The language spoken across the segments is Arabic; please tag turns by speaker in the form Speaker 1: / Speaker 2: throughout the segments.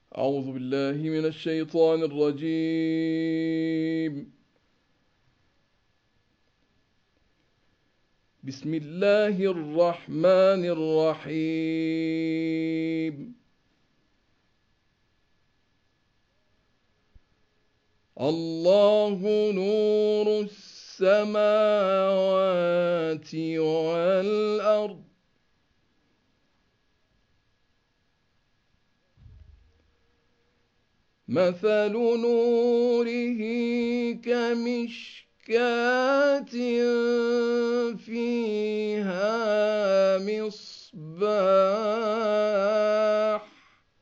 Speaker 1: أعوذ بالله من الشيطان الرجيم. بسم الله الرحمن الرحيم. الله نور السماوات والأرض. مثل نوره كمشكاة فيها مصباح.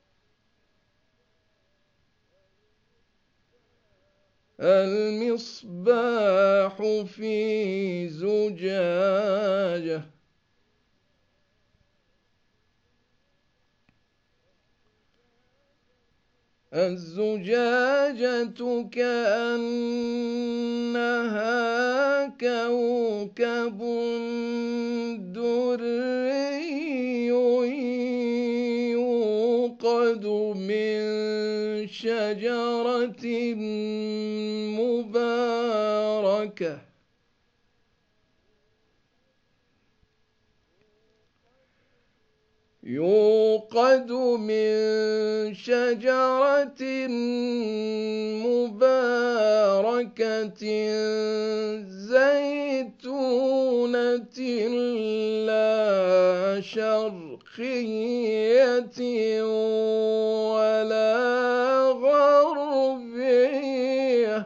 Speaker 1: المصباح في زجاجة. الزجاجة كأنها كوكب دري يوقد من شجرة مباركة زيتونة لا شرقية ولا غربية.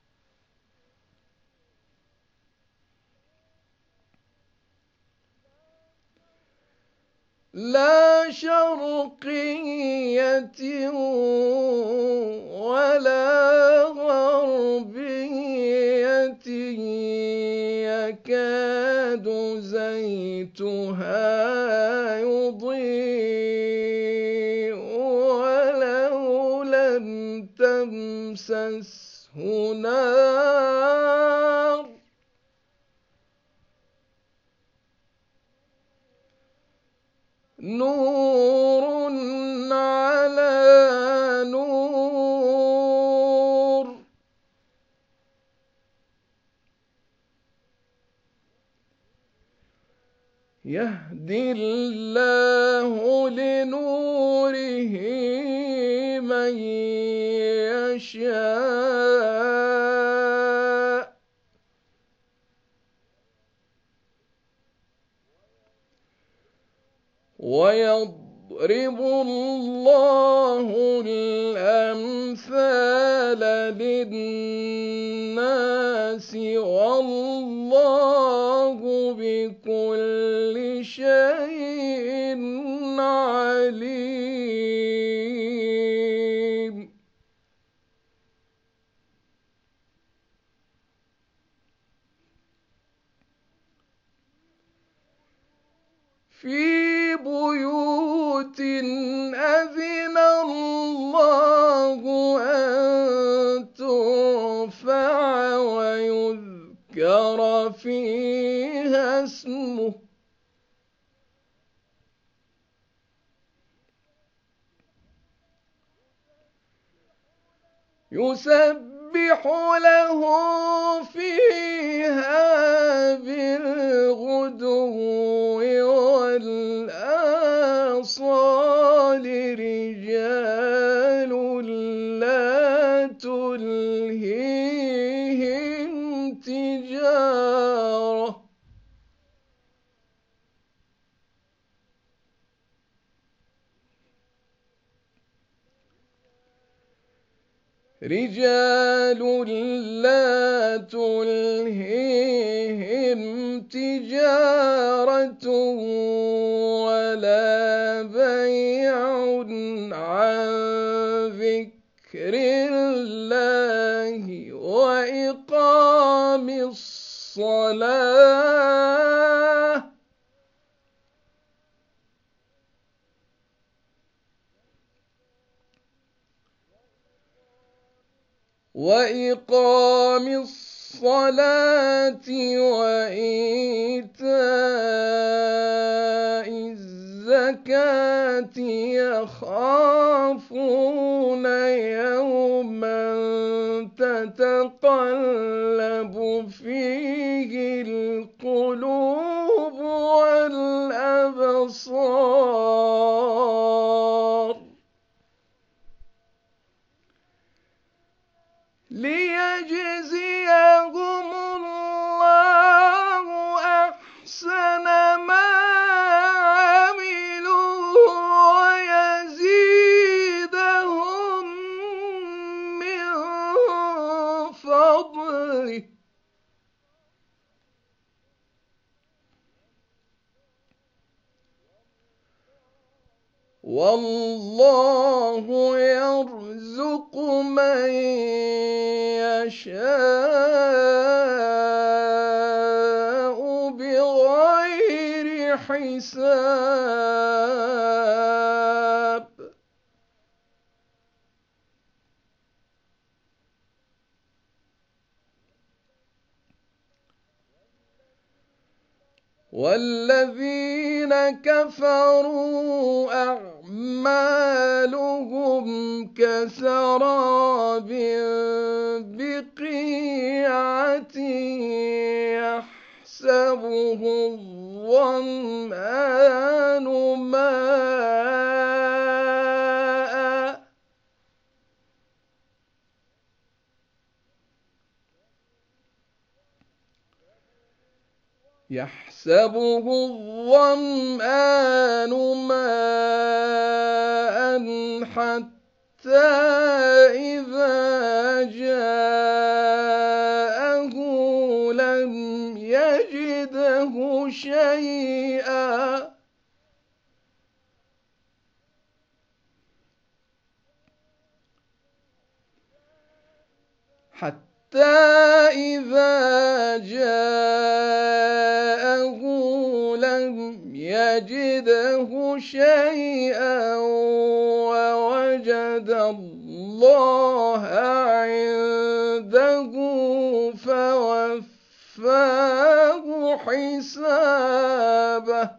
Speaker 1: لا شرقية ولا غربية يكاد زيتها يضيء ولو لم تمسسه نار. نور على نور. يهدي الله لنوره من يشاء ويضرب الله الأمثال للناس والله بكل شيء عليم. في بيوت أذن الله أن ترفع ويذكر فيها اسمه يسبح له فيها بالغدو والآصال رجال لا تلهيهم تجارة رجال لا تلهيهم تجارة ولا بيع عن ذكر الله وإقام الصلاة وإيتاء الزكاة الزكاة يخافون يوما تتقلب فيه القلوب والأبصار ليجزيهم الله أحسن ما عملوا ويزيدهم من فضله والله يرزق من يشاء بغير حساب والذين كفروا أعمالهم كسراب بقيعة يحسبه الظمآن ماءً حتى إذا جاءه لم يجده شيئا ووجد الله عنده فوفاه حسابه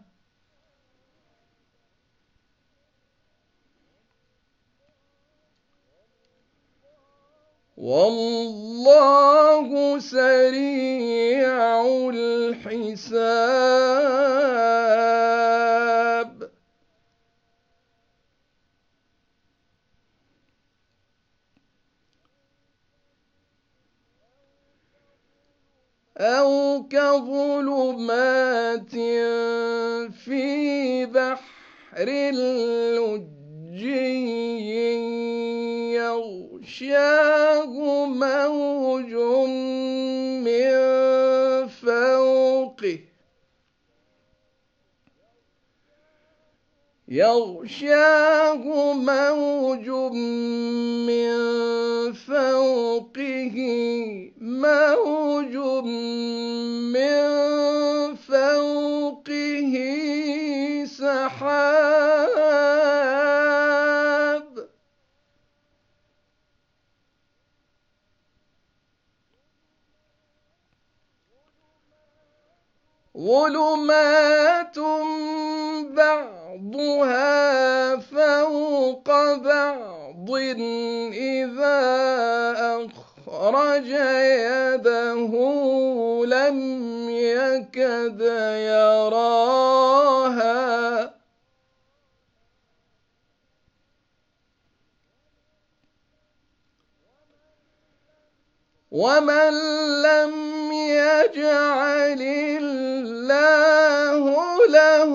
Speaker 1: والله سريع الحساب أو كظلمات في بحر لجي يغشاه موج من فوقه سحاب ظلمات بعضها فوق بعض إذا أخرج يده لم يكد يراها ومن لم يجعل الله له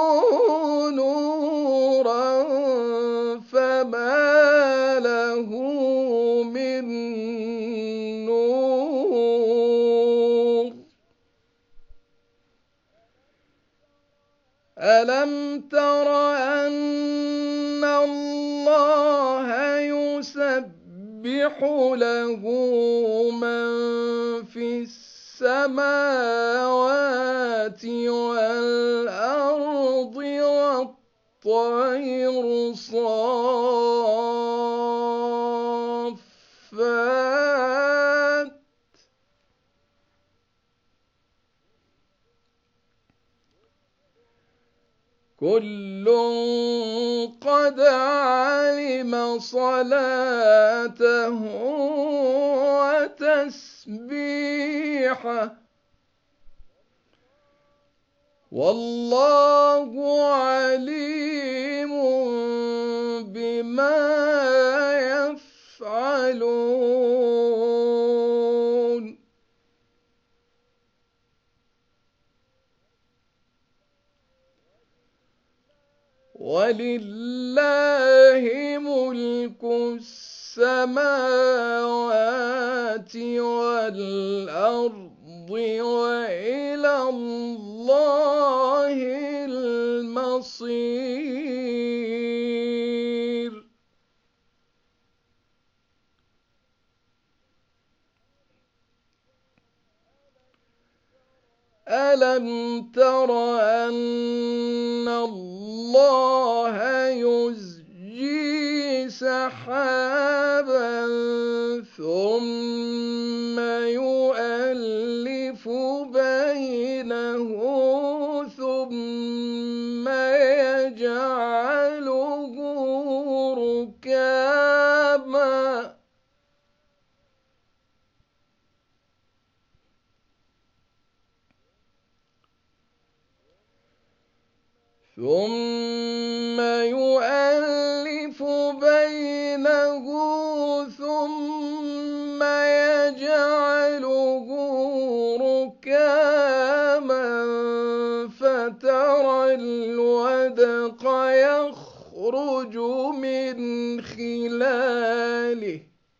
Speaker 1: نورا فما له من نور ألم تر أن الله يسبح له من في السماوات والأرض والطير صافات كل قد علم صلاته وتسبيحه والله عليم بما يفعلون ولله ملك السماوات والأرض وإلى الله المصير ألم تر أن الله يزجي سحابا ثم يؤلف بينه ثم يجعله ركاما ثم يؤلف بينه ثم يجعله ركاما فترى الودق يخرج من خلاله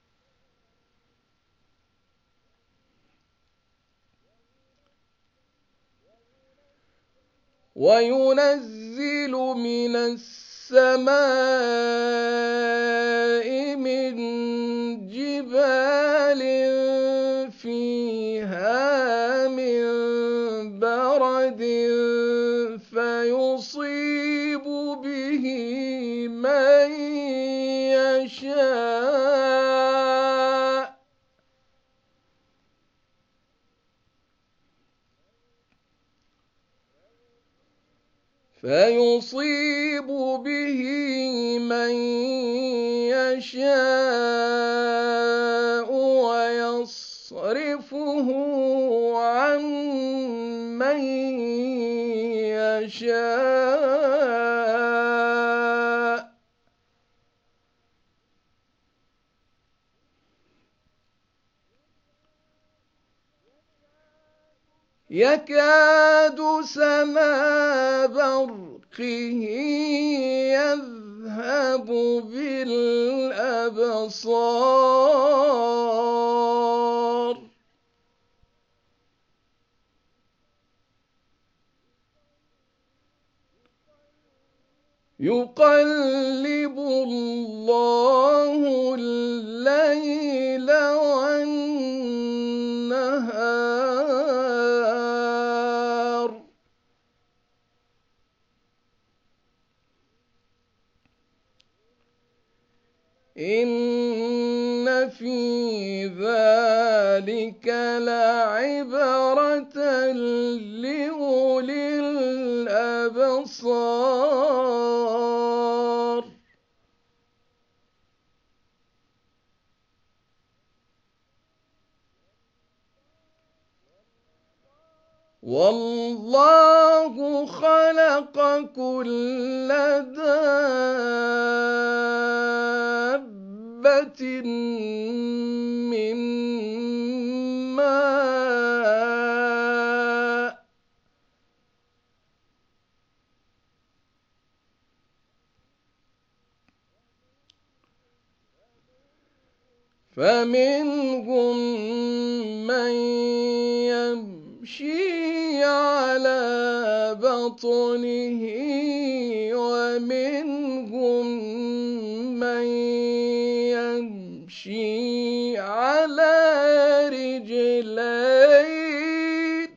Speaker 1: وينزل من السماء من جبال فيها من برد فيصيب به من يشاء فيصيب به من يشاء ويصرفه عن من يشاء يكاد سنا برقه يذهب بالأبصار يقلب الله الليل والنهار إن في ذلك لعبرة لأولي الأبصار والله خلق كل دابة من ماء فمنهم من يمشي على بطنه ومنهم من يمشي على رجلين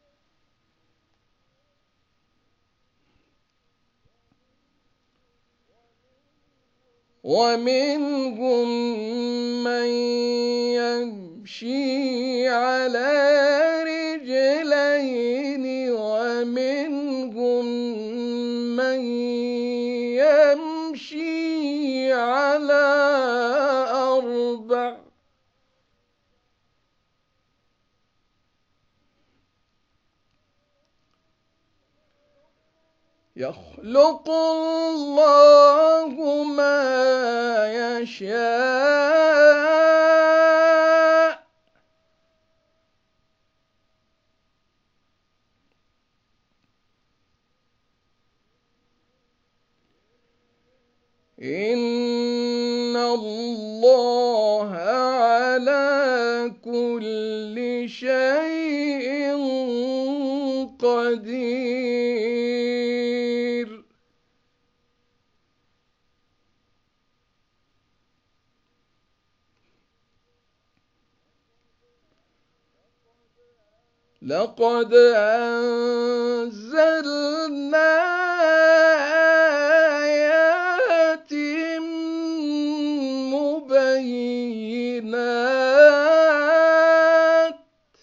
Speaker 1: ومنهم من يمشي على رجلين ومنهم من يخلق الله ما يشاء إن الله على كل شيء قدير. لقد أنزلنا آيات مبينات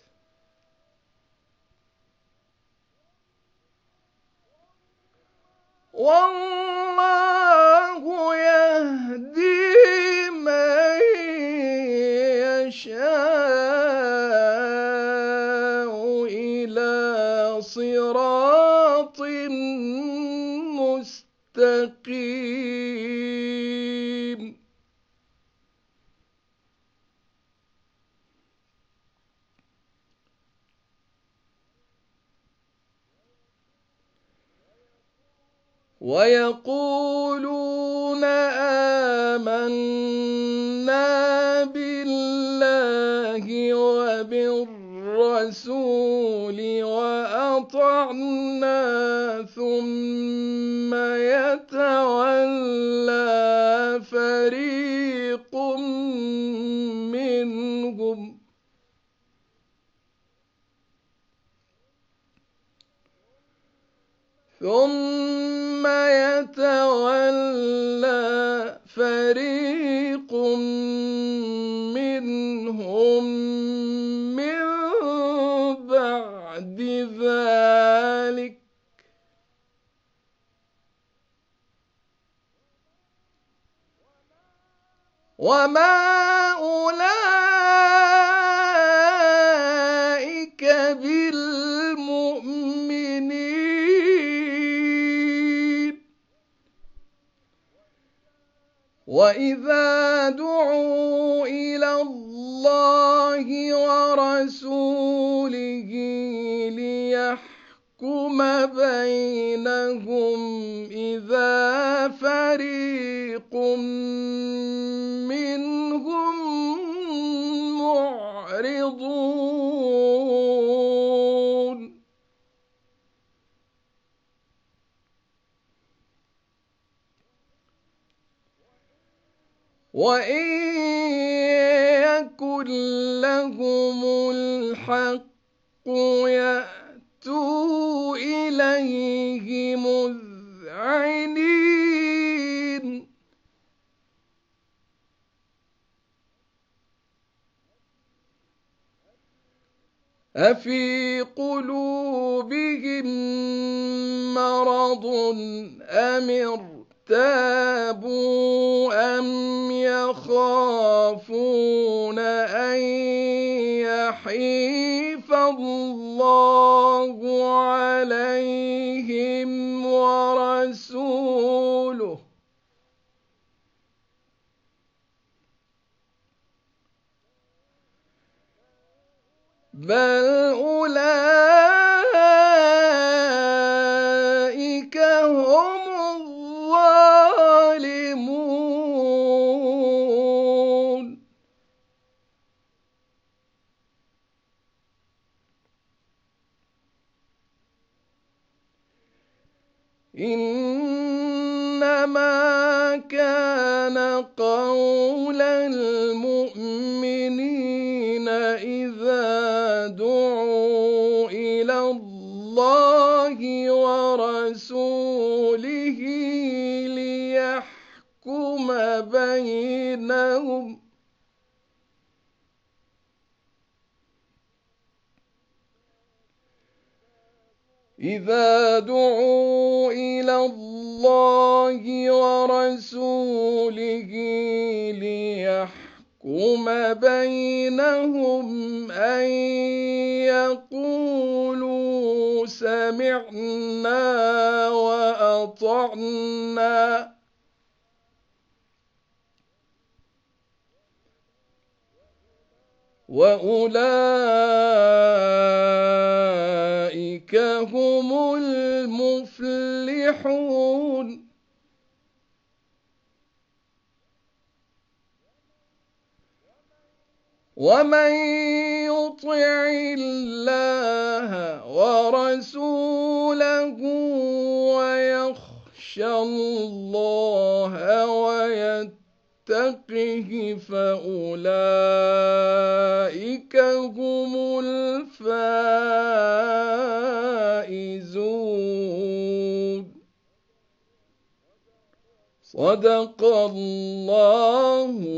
Speaker 1: والله يهدي من يشاء إلى صراط مستقيم. ويقولون آمنا بالله وبالرسول وأطعنا ثم يتولى فريق منهم من بعد ذلك وما أولئك بالمؤمنين. وإذا دعوا إلى الله ورسوله ليحكم بينهم إذا فريق منهم معرضون. وإن يكن لهم الحق يأتوا إليه مذعنين. أفي قلوبهم مرض أم ارتابوا أم يخافون أن يحيف الله عليهم ورسوله بل أولئك هم الظالمون. إنما كان قول المؤمنين إذا دعوا إلى الله ورسوله ليحكم بينهم بينهم أن يقولوا سمعنا وأطعنا وأولئك هم المفلحون ومن يطع الله ورسوله ويخشى الله ويتقه فأولئك هم الفائزون. صدق الله